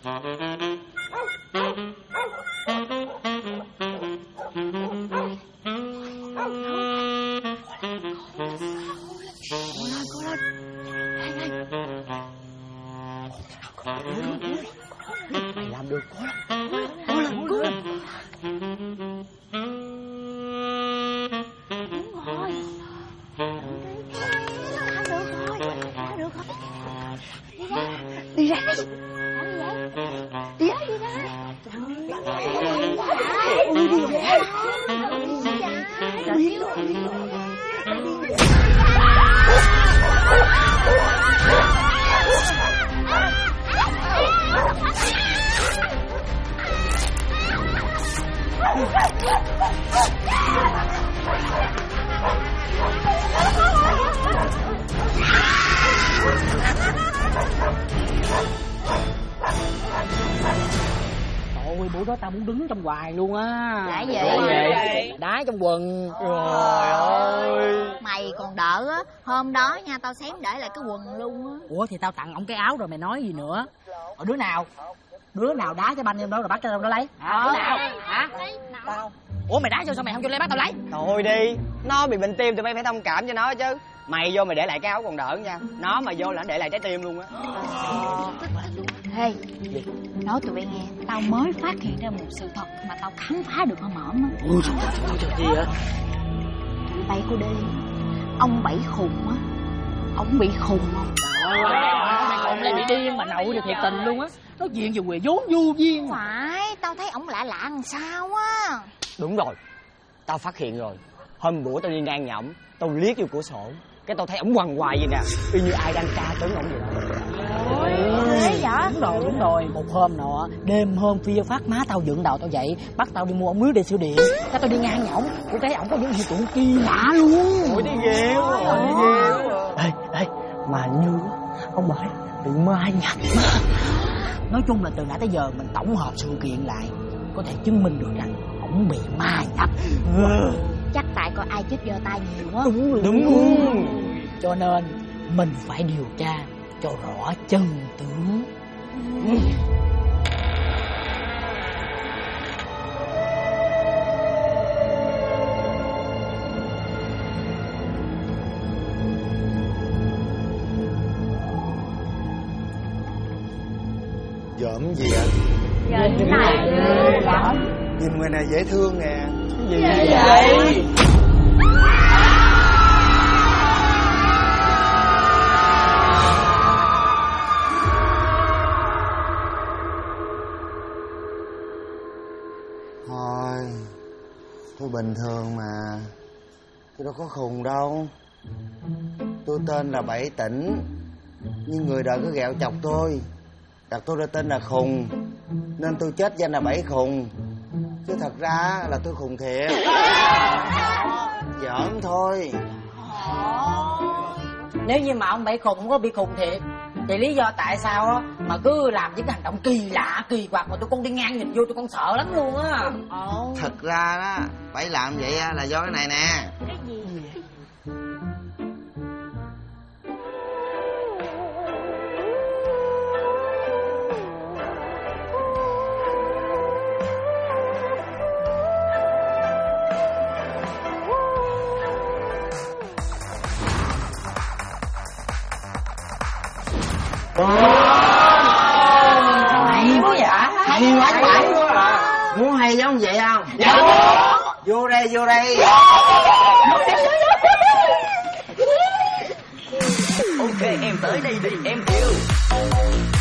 Mày làm được, Đi ra đi. Đi ra. Ôi, bữa đó tao muốn đứng trong hoài luôn á. Là gì? Đá trong quần. Trời ơi. Mày còn đỡ á. Hôm đó nha, tao xém để lại cái quần luôn á. Ủa thì tao tặng ổng cái áo rồi mày nói gì nữa? Ở đứa nào đá cái banh em đó rồi bắt cho tao nó lấy? Đứa nào? Hả? Tao. Ủa mày đá sao mày không cho lấy bắt tao lấy? Thôi đi, nó bị bệnh tim tụi bay phải thông cảm cho nó chứ. Mày vô mày để lại cái áo còn đỡ nha. Nó mà vô là nó để lại trái tim luôn á. Ê, nói tụi bay nghe, tao mới phát hiện ra một sự thật mà tao khám phá được ở mõm á. Ui, trời gì vậy? Tụi bay cô đi, ông Bảy khùng á, ông bị khùng không? Mày còn lại bị điên mà nậu thì thiệt tình luôn á. Nói chuyện về quề vốn vô duyên. Phải, tao thấy ổng lạ làm sao á. Đúng rồi, tao phát hiện rồi. Hôm bữa tao đi ngang nhà ổng, tao liếc vô cửa sổ, cái tao thấy ổng quằn hoài vậy nè, y như ai đang tra tấn ổng vậy đó. Thế vậy? Đúng rồi. Một hôm nọ, đêm hôm khuya phát má tao dựng đầu tao dậy, bắt tao đi mua ống nước để siêu điện. Cái tao đi ngang nhà ổng, cũng thấy ổng có những hiện tượng kỳ lạ luôn. Ôi đi ghê quá, đi ghê quá. Ê, mà như ông Bảy bị ma nhập. Nói chung là từ nãy tới giờ mình tổng hợp sự kiện lại, có thể chứng minh được rằng ổng bị ma nhập. Chắc tại coi ai chết giơ tay nhiều quá. Đúng luôn. Cho nên mình phải điều tra cho rõ chân tướng. Giỡn gì ạ? Giờ này Nhìn người này dễ thương nè. Gì vậy? Tôi bình thường mà. Tôi đâu có khùng đâu. Tôi tên là Bảy Tỉnh, nhưng người đời cứ ghẹo chọc tôi, đặt tôi ra tên là khùng, nên tôi chết danh là Bảy Khùng. Chứ thật ra là tôi khùng thiệt. Giỡn thôi. Nếu như mà ông Bảy Khùng không có bị khùng thiệt thì lý do tại sao á mà cứ làm những cái hành động kỳ lạ kỳ quặc mà tụi con đi ngang nhìn vô tụi con sợ lắm luôn á. Thật ra đó, Bảy làm vậy là do cái này nè. cái gì? Hay quá vậy? Hay quá các bạn. Muốn hay giống vậy không? Dạ. Vô đây, vô đây. Ok, em tới đây đi, em yêu.